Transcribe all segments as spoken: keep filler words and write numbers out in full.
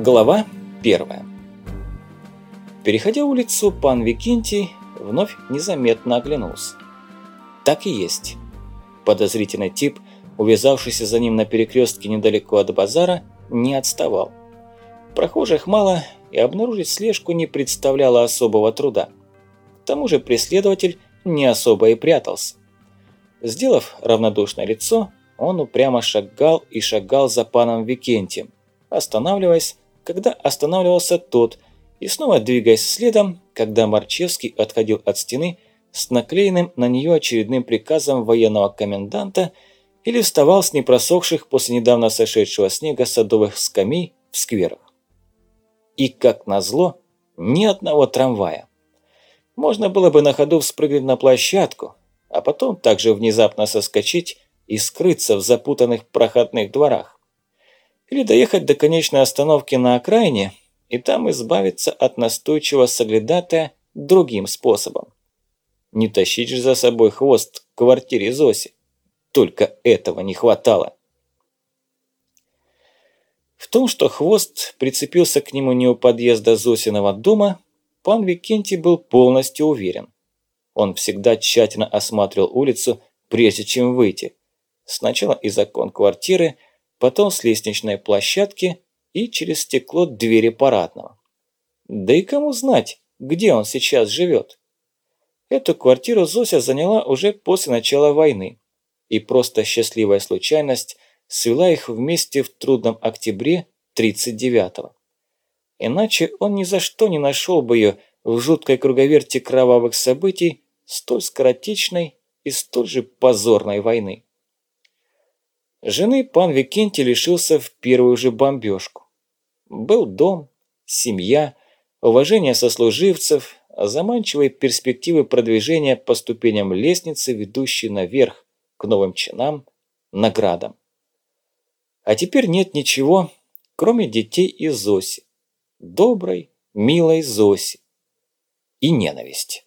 Глава первая. Переходя улицу, пан Викентий вновь незаметно оглянулся. Так и есть. Подозрительный тип, увязавшийся за ним на перекрестке недалеко от базара, не отставал. Прохожих мало, и обнаружить слежку не представляло особого труда. К тому же преследователь не особо и прятался. Сделав равнодушное лицо, он упрямо шагал и шагал за паном Викентием, останавливаясь, когда останавливался тот, и снова двигаясь следом, когда Марчевский отходил от стены с наклеенным на нее очередным приказом военного коменданта или вставал с непросохших после недавно сошедшего снега садовых скамей в скверах. И, как назло, ни одного трамвая. Можно было бы на ходу вспрыгнуть на площадку, а потом также внезапно соскочить и скрыться в запутанных проходных дворах. Или доехать до конечной остановки на окраине и там избавиться от настойчивого соглядатая другим способом. Не тащить же за собой хвост к квартире Зоси. Только этого не хватало. В том, что хвост прицепился к нему не у подъезда Зосиного дома, пан Викентий был полностью уверен. Он всегда тщательно осматривал улицу, прежде чем выйти. Сначала из окон квартиры, потом с лестничной площадки и через стекло двери парадного. Да и кому знать, где он сейчас живет? Эту квартиру Зося заняла уже после начала войны, и просто счастливая случайность свела их вместе в трудном октябре тридцать девятого. Иначе он ни за что не нашел бы ее в жуткой круговерти кровавых событий столь скоротечной и столь же позорной войны. Жены пан Викентий лишился в первую же бомбежку. Был дом, семья, уважение сослуживцев, заманчивые перспективы продвижения по ступеням лестницы, ведущей наверх, к новым чинам, наградам. А теперь нет ничего, кроме детей и Зоси. Доброй, милой Зоси. И ненависть.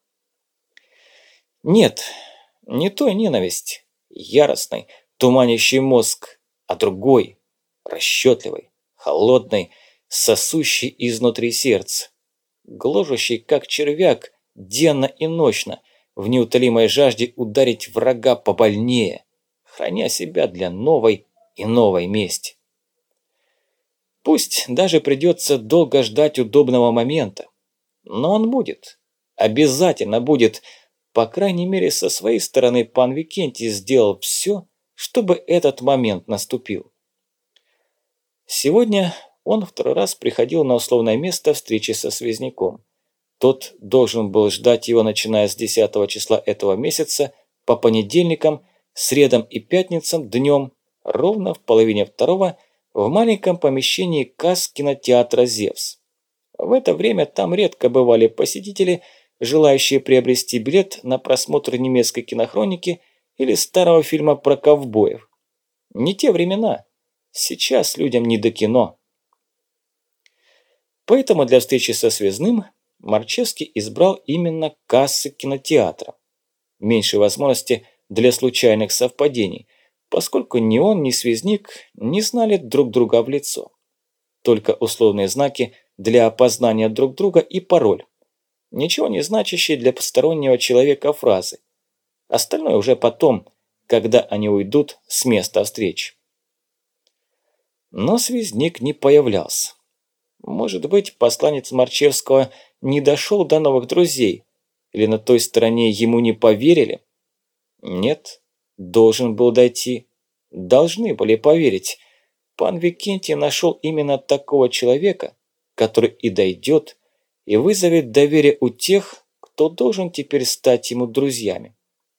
Нет, не той ненависти, яростной, туманящий мозг, а другой, расчетливый, холодный, сосущий изнутри сердце, гложущий, как червяк, денно и ночно, в неутолимой жажде ударить врага побольнее, храня себя для новой и новой мести. Пусть даже придется долго ждать удобного момента, но он будет, обязательно будет. По крайней мере, со своей стороны пан Викентий сделал все, чтобы этот момент наступил. Сегодня он второй раз приходил на условное место встречи со связняком. Тот должен был ждать его, начиная с десятого числа этого месяца, по понедельникам, средам и пятницам днем, ровно в половине второго, в маленьком помещении касс кинотеатра «Зевс». В это время там редко бывали посетители, желающие приобрести билет на просмотр немецкой кинохроники или старого фильма про ковбоев. Не те времена. Сейчас людям не до кино. Поэтому для встречи со связным Марчевский избрал именно кассы кинотеатра. Меньше возможности для случайных совпадений, поскольку ни он, ни связник не знали друг друга в лицо. Только условные знаки для опознания друг друга и пароль. Ничего не значащие для постороннего человека фразы. Остальное уже потом, когда они уйдут с места встречи. Но связник не появлялся. Может быть, посланец Марчевского не дошел до новых друзей, или на той стороне ему не поверили? Нет, должен был дойти. Должны были поверить. Пан Викентий нашел именно такого человека, который и дойдет, и вызовет доверие у тех, кто должен теперь стать ему друзьями.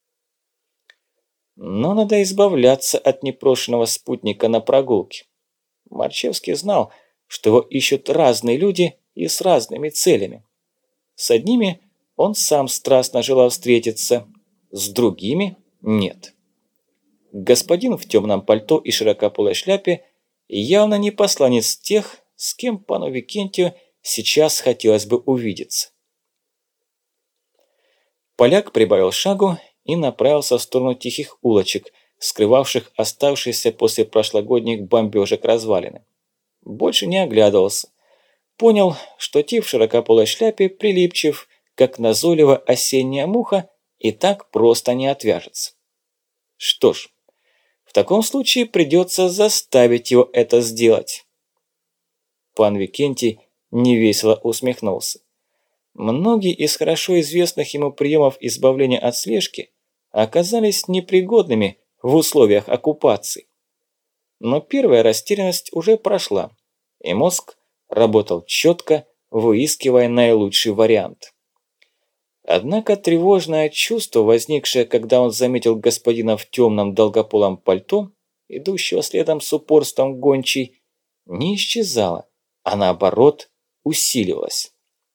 Но надо избавляться от непрошенного спутника на прогулке. Марчевский знал, что его ищут разные люди и с разными целями. С одними он сам страстно желал встретиться, с другими нет. Господин в темном пальто и широкополой шляпе явно не посланец тех, с кем пану Викентию сейчас хотелось бы увидеться. Поляк прибавил шагу и направился в сторону тихих улочек, скрывавших оставшиеся после прошлогодних бомбежек развалины. больше не оглядывался. Понял, что тип в широкополой шляпе прилипчив, как назойливая осенняя муха, и так просто не отвяжется. Что ж, в таком случае придется заставить его это сделать. Пан Викентий невесело усмехнулся. Многие из хорошо известных ему приемов избавления от слежки оказались непригодными в условиях оккупации. Но первая растерянность уже прошла, и мозг работал четко, выискивая наилучший вариант. Однако тревожное чувство, возникшее, когда он заметил господина в темном долгополом пальто, идущего следом с упорством гончей, не исчезало, а наоборот усиливалось.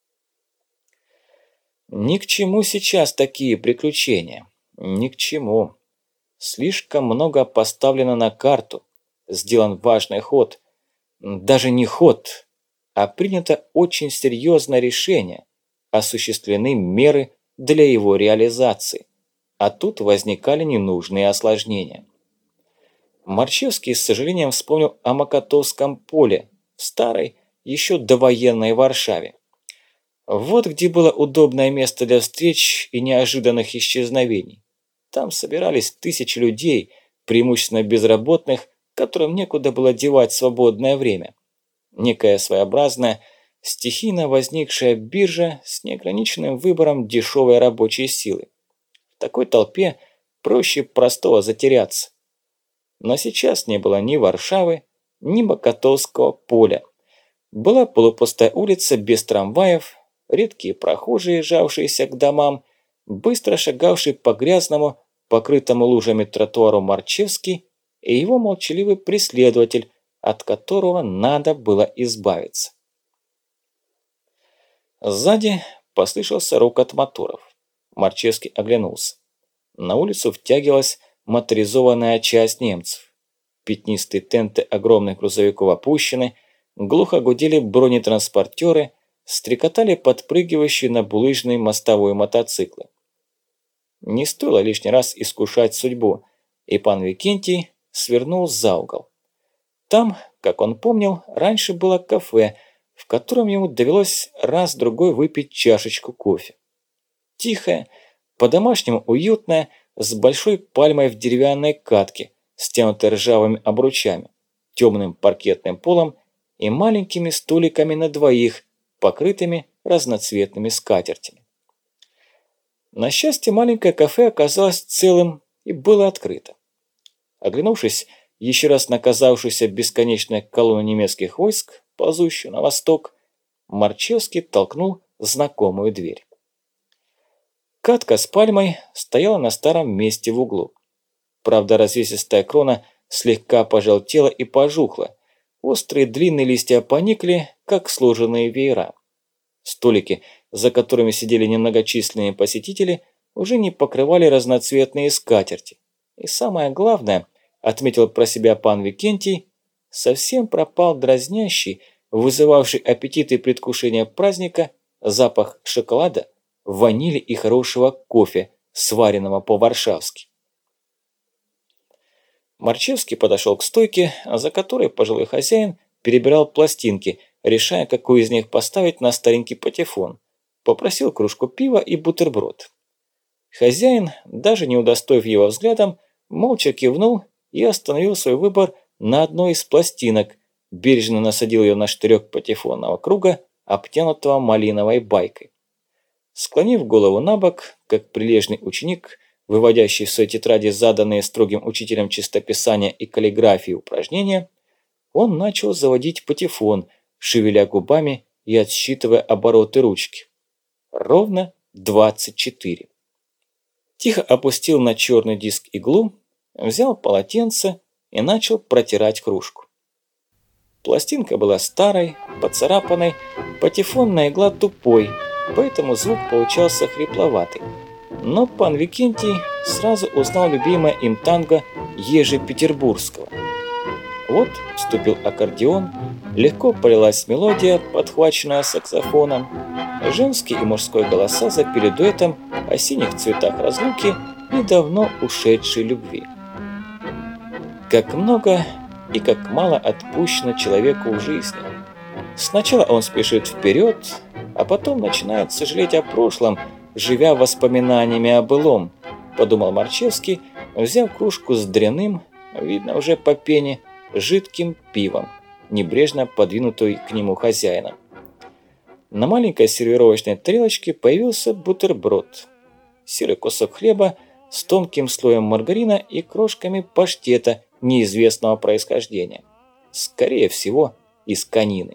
Ни к чему сейчас такие приключения. Ни к чему. Слишком много поставлено на карту. Сделан важный ход. Даже не ход, а принято очень серьезное решение. Осуществлены меры для его реализации. А тут возникали ненужные осложнения. Марчевский с сожалением вспомнил о Мокотовском поле в старой, еще довоенной Варшаве. Вот где было удобное место для встреч и неожиданных исчезновений. Там собирались тысячи людей, преимущественно безработных, которым некуда было девать свободное время. Некая своеобразная, стихийно возникшая биржа с неограниченным выбором дешевой рабочей силы. В такой толпе проще простого затеряться. Но сейчас не было ни Варшавы, ни Мокотовского поля. Была полупустая улица без трамваев, редкие прохожие, жавшиеся к домам, быстро шагавший по грязному, покрытому лужами тротуару Марчевский и его молчаливый преследователь, от которого надо было избавиться. Сзади послышался рокот моторов. Марчевский оглянулся. На улицу втягивалась моторизованная часть немцев. Пятнистые тенты огромных грузовиков опущены, глухо гудели бронетранспортеры, стрекотали подпрыгивающие на булыжной мостовой мотоциклы. Не стоило лишний раз искушать судьбу, и пан Викентий свернул за угол. Там, как он помнил, раньше было кафе, в котором ему довелось раз-другой выпить чашечку кофе. Тихое, по-домашнему уютное, с большой пальмой в деревянной катке, стянутой ржавыми обручами, темным паркетным полом и маленькими столиками на двоих, покрытыми разноцветными скатертями. На счастье, маленькое кафе оказалось целым и было открыто. Оглянувшись еще раз на казавшуюся бесконечной колонну немецких войск, ползущую на восток, Марчевский толкнул знакомую дверь. Катка с пальмой стояла на старом месте в углу. Правда, развесистая крона слегка пожелтела и пожухла, острые длинные листья поникли, как сложенные веера. Столики, за которыми сидели немногочисленные посетители, уже не покрывали разноцветные скатерти. И самое главное, отметил про себя пан Викентий, совсем пропал дразнящий, вызывавший аппетит и предвкушение праздника, запах шоколада, ванили и хорошего кофе, сваренного по-варшавски. Марчевский подошел к стойке, за которой пожилой хозяин перебирал пластинки, решая, какую из них поставить на старенький патефон. Попросил кружку пива и бутерброд. Хозяин, даже не удостоив его взглядом, молча кивнул и остановил свой выбор на одной из пластинок, бережно насадил ее на штырек патефонного круга, обтянутого малиновой байкой. Склонив голову на бок, как прилежный ученик, выводящий в своей тетради заданные строгим учителем чистописания и каллиграфии упражнения, он начал заводить патефон, шевеля губами и отсчитывая обороты ручки. Ровно двадцать четыре. Тихо опустил на черный диск иглу, взял полотенце и начал протирать кружку. Пластинка была старой, поцарапанной, патефонная игла тупой, поэтому звук получался хрипловатый. Но пан Викентий сразу узнал любимое им танго Ежи Петербургского. Вот вступил аккордеон, легко полилась мелодия, подхваченная саксофоном. Женский и мужской голоса запели дуэтом о синих цветах разлуки и давно ушедшей любви. Как много и как мало отпущено человеку в жизни. Сначала он спешит вперед, а потом начинает сожалеть о прошлом, живя воспоминаниями о былом, подумал Марчевский, взяв кружку с дряным, видно уже по пене, жидким пивом, небрежно подвинутой к нему хозяином. На маленькой сервировочной тарелочке появился бутерброд, серый кусок хлеба с тонким слоем маргарина и крошками паштета неизвестного происхождения, скорее всего, из конины.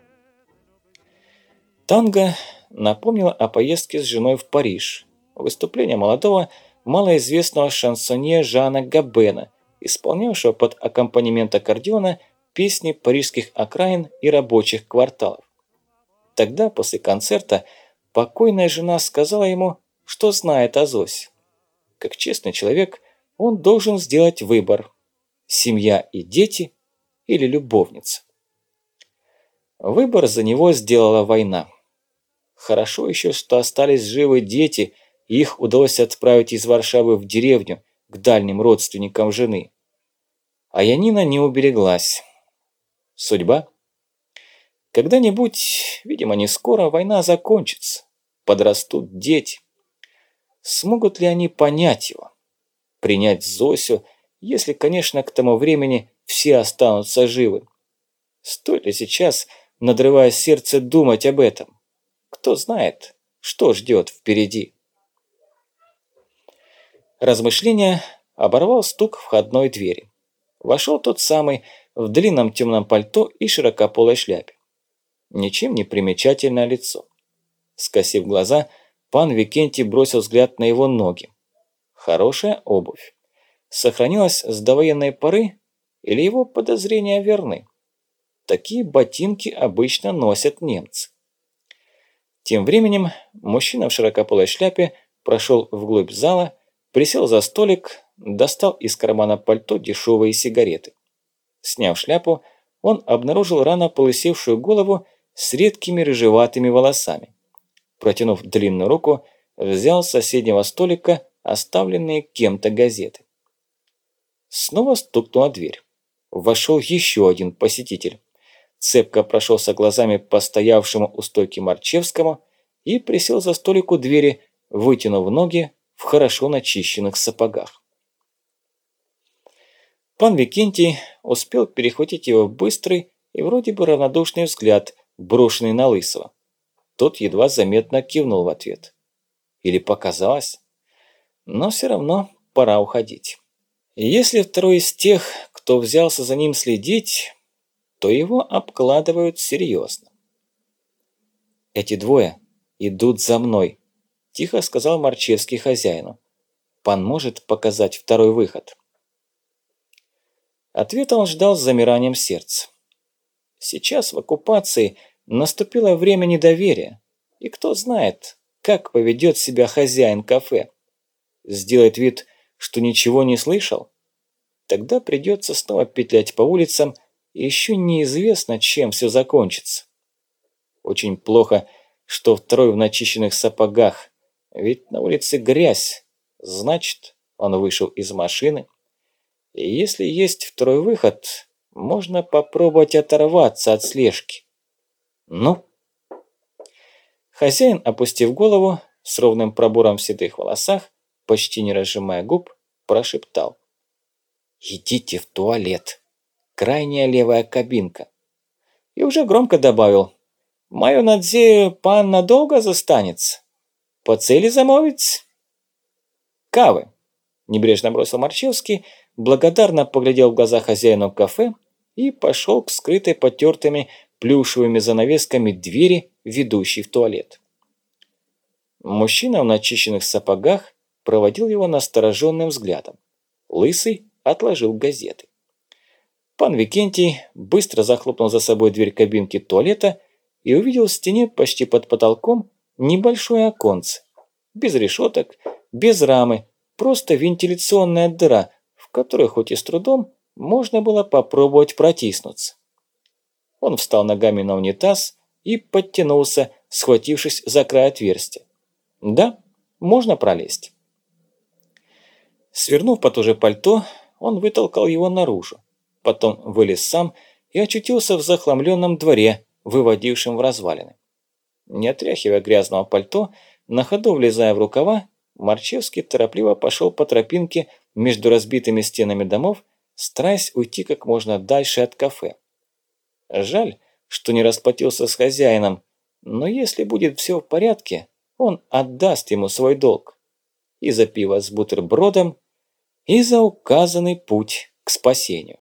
Танго напомнило о поездке с женой в Париж, выступление молодого, малоизвестного шансонье Жана Габена, исполнявшего под аккомпанемент аккордеона песни парижских окраин и рабочих кварталов. Тогда, после концерта, покойная жена сказала ему, что знает о Зосе. Как честный человек, он должен сделать выбор – семья и дети или любовница. Выбор за него сделала война. Хорошо еще, что остались живы дети, и их удалось отправить из Варшавы в деревню к дальним родственникам жены. А Янина не убереглась. Судьба? Когда-нибудь, видимо не скоро, война закончится. Подрастут дети. Смогут ли они понять его? Принять Зосю, если, конечно, к тому времени все останутся живы? Стоит ли сейчас, надрывая сердце, думать об этом? Кто знает, что ждет впереди? Размышления оборвал стук входной двери. Вошел тот самый в длинном темном пальто и широкополой шляпе. Ничем не примечательное лицо. Скосив глаза, пан Викентий бросил взгляд на его ноги. Хорошая обувь. Сохранилась с довоенной поры или его подозрения верны? Такие ботинки обычно носят немцы. Тем временем мужчина в широкополой шляпе прошел вглубь зала, присел за столик, достал из кармана пальто дешевые сигареты. Сняв шляпу, он обнаружил рано полысевшую голову с редкими рыжеватыми волосами. Протянув длинную руку, взял с соседнего столика оставленные кем-то газеты. Снова стукнула дверь. Вошел еще один посетитель. Цепко прошелся глазами по стоявшему у стойки Марчевскому и присел за столик у двери, вытянув ноги в хорошо начищенных сапогах. Пан Викентий успел перехватить его быстрый и вроде бы равнодушный взгляд, брошенный на Лысого. Тот едва заметно кивнул в ответ. Или показалось? Но все равно пора уходить. И если второй из тех, кто взялся за ним следить, то его обкладывают серьезно. «Эти двое идут за мной», – тихо сказал Марчевский хозяину. «Пан может показать второй выход?» Ответа он ждал с замиранием сердца. Сейчас в оккупации наступило время недоверия, и кто знает, как поведет себя хозяин кафе. Сделает вид, что ничего не слышал? Тогда придется снова петлять по улицам, и еще неизвестно, чем все закончится. Очень плохо, что второй в начищенных сапогах, ведь на улице грязь, значит, он вышел из машины. И если есть второй выход, можно попробовать оторваться от слежки. Ну? Хозяин, опустив голову, с ровным пробором в седых волосах, почти не разжимая губ, прошептал: «Идите в туалет. Крайняя левая кабинка». И уже громко добавил: «Мою надзею, пан надолго застанется. По цели замовить?» «Кавы», – небрежно бросил Марчевский, благодарно поглядел в глаза хозяину кафе и пошел к скрытой потертыми плюшевыми занавесками двери, ведущей в туалет. Мужчина в начищенных сапогах проводил его настороженным взглядом. Лысый отложил газеты. Пан Викентий быстро захлопнул за собой дверь кабинки туалета и увидел в стене почти под потолком небольшое оконце. Без решеток, без рамы, просто вентиляционная дыра, в которую хоть и с трудом можно было попробовать протиснуться. Он встал ногами на унитаз и подтянулся, схватившись за край отверстия. Да, можно пролезть. Свернув потуже пальто, он вытолкал его наружу. потом вылез сам и очутился в захламленном дворе, выводившем в развалины. Не отряхивая грязного пальто, на ходу влезая в рукава, Марчевский торопливо пошел по тропинке между разбитыми стенами домов, стараясь уйти как можно дальше от кафе. Жаль, что не расплатился с хозяином, но если будет все в порядке, он отдаст ему свой долг. И за пиво с бутербродом, и за указанный путь к спасению.